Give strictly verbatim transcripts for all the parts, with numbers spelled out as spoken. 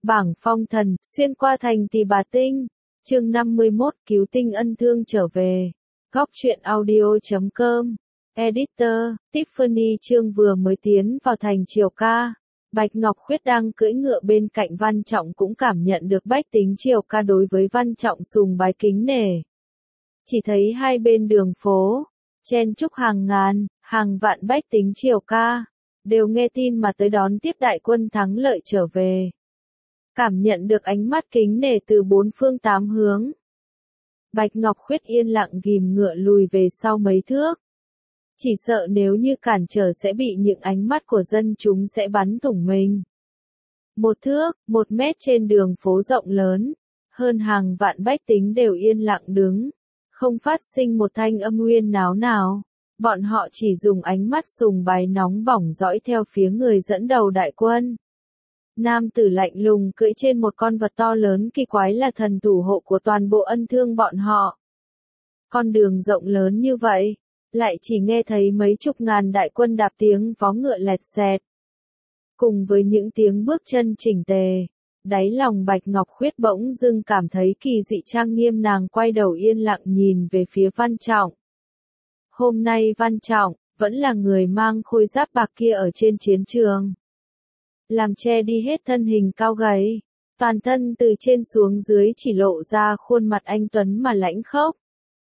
Bảng phong thần, xuyên qua thành Tỳ Bà Tinh. Chương năm mươi mốt, cứu tinh ân thương trở về. Góc truyện audio chấm com. Editor, Tiffany Chương vừa mới tiến vào thành Triều Ca. Bạch Ngọc Khuyết đang cưỡi ngựa bên cạnh Văn Trọng cũng cảm nhận được bách tính Triều Ca đối với Văn Trọng sùng bái kính nể. Chỉ thấy hai bên đường phố, chen chúc hàng ngàn, hàng vạn bách tính Triều Ca, đều nghe tin mà tới đón tiếp đại quân thắng lợi trở về. Cảm nhận được ánh mắt kính nể từ bốn phương tám hướng. Bạch Ngọc Khuyết yên lặng ghìm ngựa lùi về sau mấy thước. Chỉ sợ nếu như cản trở sẽ bị những ánh mắt của dân chúng sẽ bắn thủng mình. Một thước, một mét trên đường phố rộng lớn, hơn hàng vạn bách tính đều yên lặng đứng, không phát sinh một thanh âm huyên náo nào. Bọn họ chỉ dùng ánh mắt sùng bái nóng bỏng dõi theo phía người dẫn đầu đại quân. Nam tử lạnh lùng cưỡi trên một con vật to lớn kỳ quái là thần thủ hộ của toàn bộ ân thương bọn họ. Con đường rộng lớn như vậy, lại chỉ nghe thấy mấy chục ngàn đại quân đạp tiếng vó ngựa lẹt xẹt. Cùng với những tiếng bước chân chỉnh tề, đáy lòng Bạch Ngọc Khuyết bỗng dưng cảm thấy kỳ dị trang nghiêm, nàng quay đầu yên lặng nhìn về phía Văn Trọng. Hôm nay Văn Trọng, vẫn là người mang khôi giáp bạc kia ở trên chiến trường. Làm che đi hết thân hình cao gầy, toàn thân từ trên xuống dưới chỉ lộ ra khuôn mặt anh tuấn mà lãnh khốc.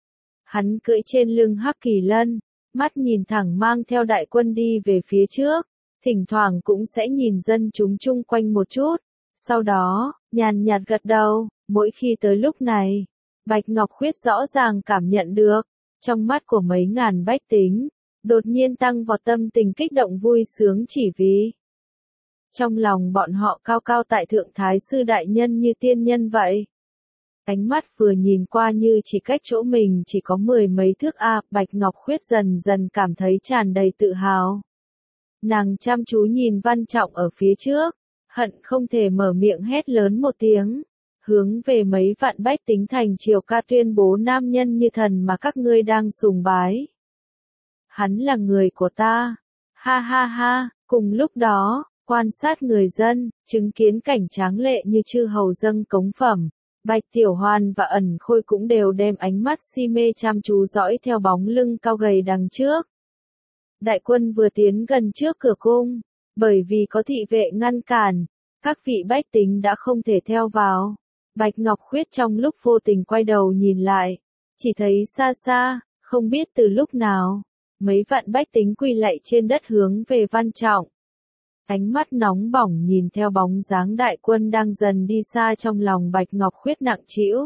Hắn cưỡi trên lưng hắc kỳ lân, mắt nhìn thẳng mang theo đại quân đi về phía trước, thỉnh thoảng cũng sẽ nhìn dân chúng chung quanh một chút, sau đó, nhàn nhạt gật đầu. Mỗi khi tới lúc này, Bạch Ngọc Khuyết rõ ràng cảm nhận được, trong mắt của mấy ngàn bách tính, đột nhiên tăng vọt tâm tình kích động vui sướng chỉ vì trong lòng bọn họ cao cao tại thượng thái sư đại nhân như tiên nhân vậy. Ánh mắt vừa nhìn qua như chỉ cách chỗ mình chỉ có mười mấy thước a, Bạch Ngọc Khuyết dần dần cảm thấy tràn đầy tự hào. Nàng chăm chú nhìn Văn Trọng ở phía trước, hận không thể mở miệng hét lớn một tiếng, hướng về mấy vạn bách tính thành Triều Ca tuyên bố nam nhân như thần mà các ngươi đang sùng bái. Hắn là người của ta. Ha ha ha, cùng lúc đó, quan sát người dân, chứng kiến cảnh tráng lệ như chư hầu dâng cống phẩm, Bạch Tiểu Hoàn và Ẩn Khôi cũng đều đem ánh mắt si mê chăm chú dõi theo bóng lưng cao gầy đằng trước. Đại quân vừa tiến gần trước cửa cung, bởi vì có thị vệ ngăn cản, các vị bách tính đã không thể theo vào. Bạch Ngọc Khuyết trong lúc vô tình quay đầu nhìn lại, chỉ thấy xa xa, không biết từ lúc nào, mấy vạn bách tính quỳ lạy trên đất hướng về Văn Trọng. Ánh mắt nóng bỏng nhìn theo bóng dáng đại quân đang dần đi xa, trong lòng Bạch Ngọc Khuyết nặng trĩu.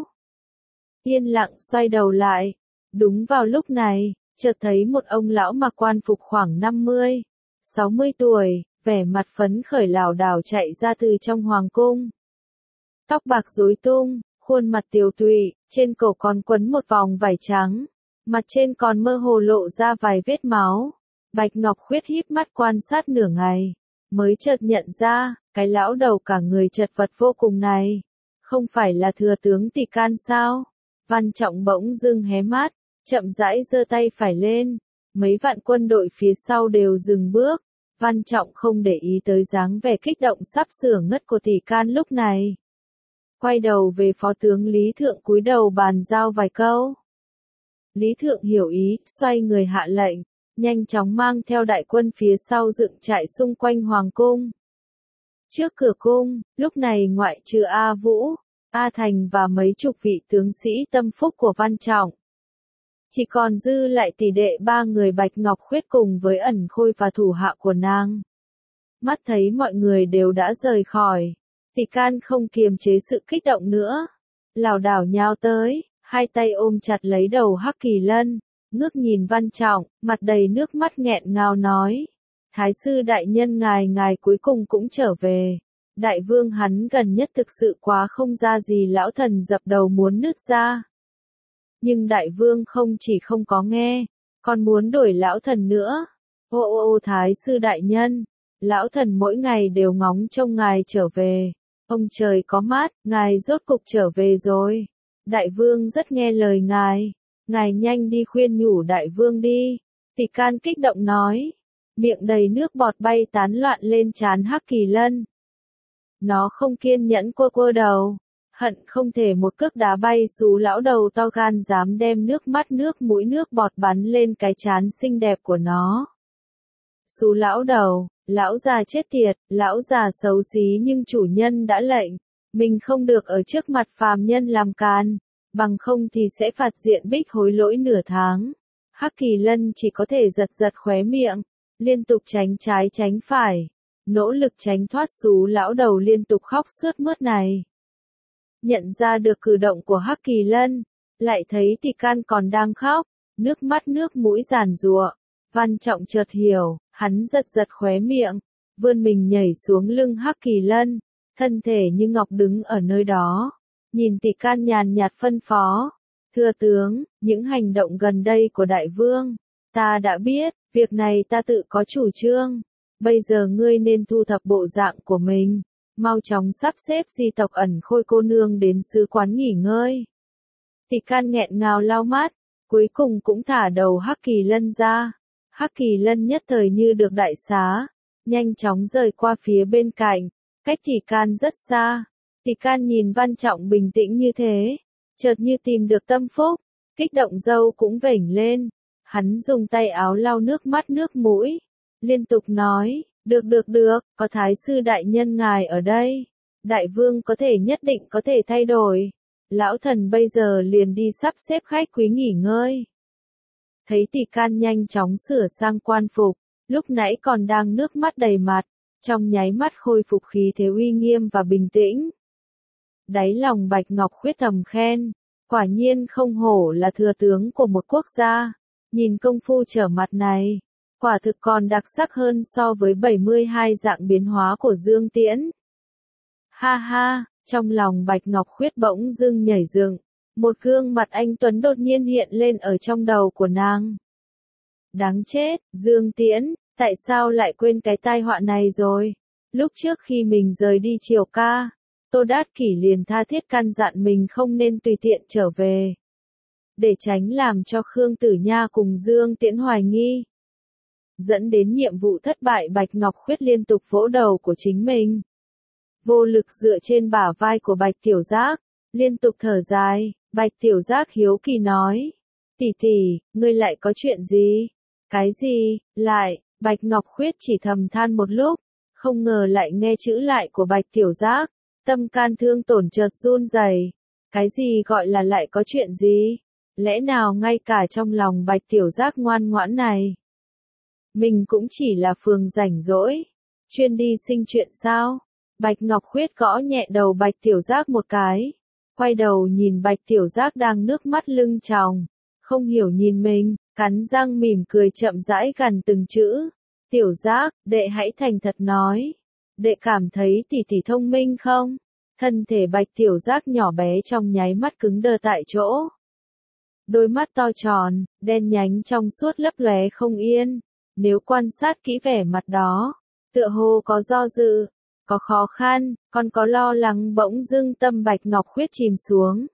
Yên lặng xoay đầu lại, đúng vào lúc này, chợt thấy một ông lão mặc quan phục khoảng năm mươi, sáu mươi tuổi, vẻ mặt phấn khởi lảo đảo chạy ra từ trong hoàng cung. Tóc bạc rối tung, khuôn mặt tiều tụy, trên cổ còn quấn một vòng vải trắng, mặt trên còn mơ hồ lộ ra vài vết máu. Bạch Ngọc Khuyết híp mắt quan sát nửa ngày, mới chợt nhận ra, cái lão đầu cả người chật vật vô cùng này, không phải là thừa tướng Tỳ Can sao? Văn Trọng bỗng dưng hé mắt, chậm rãi giơ tay phải lên, mấy vạn quân đội phía sau đều dừng bước. Văn Trọng không để ý tới dáng vẻ kích động sắp sửa ngất của Tỳ Can lúc này. Quay đầu về phó tướng Lý Thượng cúi đầu bàn giao vài câu. Lý Thượng hiểu ý, xoay người hạ lệnh, nhanh chóng mang theo đại quân phía sau dựng trại xung quanh hoàng cung. Trước cửa cung, lúc này ngoại trừ A Vũ, A Thành và mấy chục vị tướng sĩ tâm phúc của Văn Trọng, chỉ còn dư lại tỷ đệ ba người Bạch Ngọc Khuyết cùng với Ẩn Khôi và thủ hạ của nàng. Mắt thấy mọi người đều đã rời khỏi, Tỳ Can không kiềm chế sự kích động nữa, lảo đảo nhào tới, hai tay ôm chặt lấy đầu hắc kỳ lân, ngước nhìn Văn Trọng, mặt đầy nước mắt nghẹn ngào nói: Thái sư đại nhân ngài ngài cuối cùng cũng trở về. Đại vương hắn gần nhất thực sự quá không ra gì, lão thần dập đầu muốn nứt ra. Nhưng đại vương không chỉ không có nghe, còn muốn đổi lão thần nữa. Ô ô ô thái sư đại nhân, lão thần mỗi ngày đều ngóng trông ngài trở về. Ông trời có mắt, ngài rốt cục trở về rồi. Đại vương rất nghe lời ngài. Ngài nhanh đi khuyên nhủ đại vương đi. Tỳ Can kích động nói, miệng đầy nước bọt bay tán loạn lên trán hắc kỳ lân. Nó không kiên nhẫn quơ quơ đầu, hận không thể một cước đá bay xú lão đầu to gan dám đem nước mắt nước mũi nước bọt bắn lên cái trán xinh đẹp của nó. Xú lão đầu, lão già chết tiệt, lão già xấu xí nhưng chủ nhân đã lệnh, mình không được ở trước mặt phàm nhân làm càn, bằng không thì sẽ phạt diện bích hối lỗi nửa tháng. Hắc Kỳ Lân chỉ có thể giật giật khóe miệng, liên tục tránh trái tránh phải, nỗ lực tránh thoát xú lão đầu liên tục khóc sướt mướt này. Nhận ra được cử động của Hắc Kỳ Lân, lại thấy Tỷ Can còn đang khóc, nước mắt nước mũi giàn giụa. Văn Trọng chợt hiểu, hắn giật giật khóe miệng, vươn mình nhảy xuống lưng Hắc Kỳ Lân, thân thể như ngọc đứng ở nơi đó, nhìn Tỷ Can nhàn nhạt phân phó, thưa tướng, những hành động gần đây của đại vương, ta đã biết, việc này ta tự có chủ trương, bây giờ ngươi nên thu thập bộ dạng của mình, mau chóng sắp xếp di tộc Ẩn Khôi cô nương đến sứ quán nghỉ ngơi. Tỷ Can nghẹn ngào lau mắt, cuối cùng cũng thả đầu Hắc Kỳ Lân ra. Hắc Kỳ Lân nhất thời như được đại xá, nhanh chóng rời qua phía bên cạnh, cách Tỷ Can rất xa. Tỷ Can nhìn Văn Trọng bình tĩnh như thế, chợt như tìm được tâm phúc, kích động râu cũng vểnh lên, hắn dùng tay áo lau nước mắt nước mũi, liên tục nói, được được được, có Thái sư đại nhân ngài ở đây, đại vương có thể nhất định có thể thay đổi, lão thần bây giờ liền đi sắp xếp khách quý nghỉ ngơi. Thấy Tỷ Can nhanh chóng sửa sang quan phục, lúc nãy còn đang nước mắt đầy mặt, trong nháy mắt khôi phục khí thế uy nghiêm và bình tĩnh. Đáy lòng Bạch Ngọc Khuyết thầm khen, quả nhiên không hổ là thừa tướng của một quốc gia, nhìn công phu trở mặt này, quả thực còn đặc sắc hơn so với bảy mươi hai dạng biến hóa của Dương Tiễn. Ha ha, trong lòng Bạch Ngọc Khuyết bỗng dưng nhảy dựng. Một gương mặt anh Tuấn đột nhiên hiện lên ở trong đầu của nàng. Đáng chết, Dương Tiễn, tại sao lại quên cái tai họa này rồi? Lúc trước khi mình rời đi Triều Ca, Tô Đát Kỷ liền tha thiết căn dặn mình không nên tùy tiện trở về. Để tránh làm cho Khương Tử Nha cùng Dương Tiễn hoài nghi. Dẫn đến nhiệm vụ thất bại, Bạch Ngọc Khuyết liên tục vỗ đầu của chính mình. Vô lực dựa trên bả vai của Bạch Tiểu Giác, liên tục thở dài. Bạch Tiểu Giác hiếu kỳ nói, tỷ tỷ, ngươi lại có chuyện gì? Cái gì? Lại, Bạch Ngọc Khuyết chỉ thầm than một lúc, không ngờ lại nghe chữ lại của Bạch Tiểu Giác, tâm can thương tổn chợt run rẩy. Cái gì gọi là lại có chuyện gì? Lẽ nào ngay cả trong lòng Bạch Tiểu Giác ngoan ngoãn này, mình cũng chỉ là phường rảnh rỗi, chuyên đi sinh chuyện sao? Bạch Ngọc Khuyết gõ nhẹ đầu Bạch Tiểu Giác một cái. Quay đầu nhìn Bạch Tiểu Giác đang nước mắt lưng tròng, không hiểu nhìn mình, cắn răng mỉm cười chậm rãi gằn từng chữ. Tiểu Giác, đệ hãy thành thật nói. Đệ cảm thấy tỷ tỷ thông minh không? Thân thể Bạch Tiểu Giác nhỏ bé trong nháy mắt cứng đờ tại chỗ. Đôi mắt to tròn, đen nhánh trong suốt lấp lóe không yên. Nếu quan sát kỹ vẻ mặt đó, tựa hồ có do dự, có khó khăn, còn có lo lắng. Bỗng dưng tâm Bạch Ngọc Khuyết chìm xuống.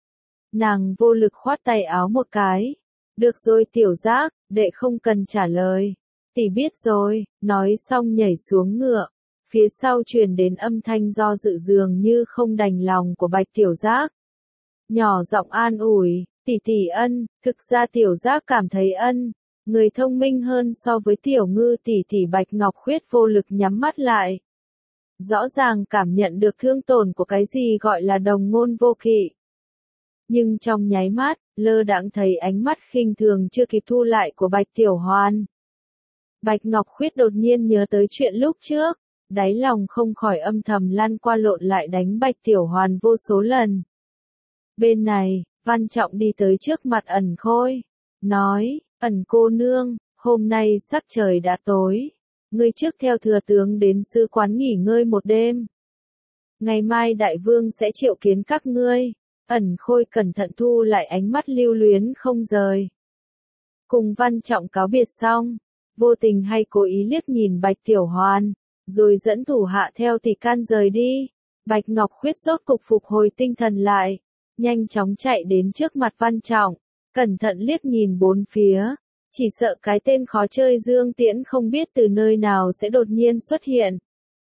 Nàng vô lực khoát tay áo một cái. Được rồi Tiểu Giác, đệ không cần trả lời. Tỷ biết rồi, nói xong nhảy xuống ngựa. Phía sau truyền đến âm thanh do dự dường như không đành lòng của Bạch Tiểu Giác. Nhỏ giọng an ủi, tỷ tỷ ân, thực ra Tiểu Giác cảm thấy ân. Người thông minh hơn so với Tiểu Ngư tỷ tỷ. Bạch Ngọc Khuyết vô lực nhắm mắt lại. Rõ ràng cảm nhận được thương tổn của cái gì gọi là đồng ngôn vô kỵ. Nhưng trong nháy mắt, lơ đãng thấy ánh mắt khinh thường chưa kịp thu lại của Bạch Tiểu Hoan. Bạch Ngọc Khuyết đột nhiên nhớ tới chuyện lúc trước, đáy lòng không khỏi âm thầm lăn qua lộn lại đánh Bạch Tiểu Hoan vô số lần. Bên này, Văn Trọng đi tới trước mặt Ẩn Khôi, nói, Ẩn cô nương, hôm nay sắc trời đã tối. Ngươi trước theo thừa tướng đến sư quán nghỉ ngơi một đêm. Ngày mai đại vương sẽ triệu kiến các ngươi. Ẩn Khôi cẩn thận thu lại ánh mắt lưu luyến không rời. Cùng Văn Trọng cáo biệt xong, vô tình hay cố ý liếc nhìn Bạch Tiểu Hoan, rồi dẫn thủ hạ theo Tỷ Can rời đi. Bạch Ngọc Khuyết rốt cục phục hồi tinh thần lại, nhanh chóng chạy đến trước mặt Văn Trọng, cẩn thận liếc nhìn bốn phía. Chỉ sợ cái tên khó chơi Dương Tiễn không biết từ nơi nào sẽ đột nhiên xuất hiện.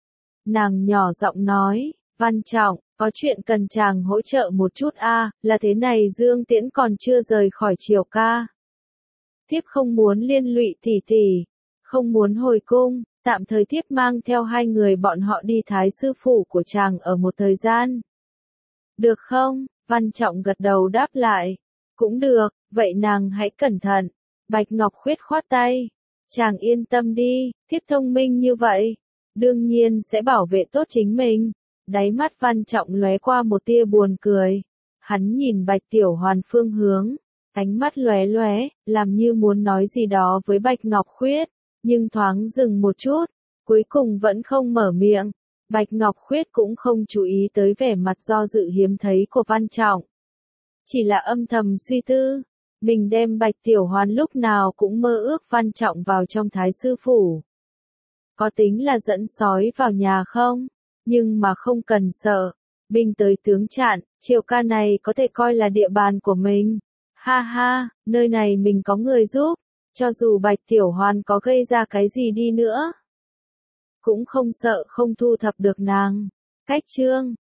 Nàng nhỏ giọng nói, Văn Trọng, có chuyện cần chàng hỗ trợ một chút a, là thế này Dương Tiễn còn chưa rời khỏi Triều ca. Thiếp không muốn liên lụy tỷ tỷ, không muốn hồi cung, tạm thời thiếp mang theo hai người bọn họ đi thái sư phủ của chàng ở một thời gian. Được không? Văn Trọng gật đầu đáp lại. Cũng được, vậy nàng hãy cẩn thận. Bạch Ngọc Khuyết khoát tay. Chàng yên tâm đi, thiếp thông minh như vậy. Đương nhiên sẽ bảo vệ tốt chính mình. Đáy mắt Văn Trọng lóe qua một tia buồn cười. Hắn nhìn Bạch Tiểu Hoàn phương hướng. Ánh mắt lóe lóe, làm như muốn nói gì đó với Bạch Ngọc Khuyết. Nhưng thoáng dừng một chút. Cuối cùng vẫn không mở miệng. Bạch Ngọc Khuyết cũng không chú ý tới vẻ mặt do dự hiếm thấy của Văn Trọng. Chỉ là âm thầm suy tư. Mình đem Bạch Tiểu Hoàn lúc nào cũng mơ ước Văn Trọng vào trong thái sư phủ. Có tính là dẫn sói vào nhà không? Nhưng mà không cần sợ. Binh tới tướng chặn, Triều ca này có thể coi là địa bàn của mình. Ha ha, nơi này mình có người giúp. Cho dù Bạch Tiểu Hoàn có gây ra cái gì đi nữa, cũng không sợ không thu thập được nàng. Cách chương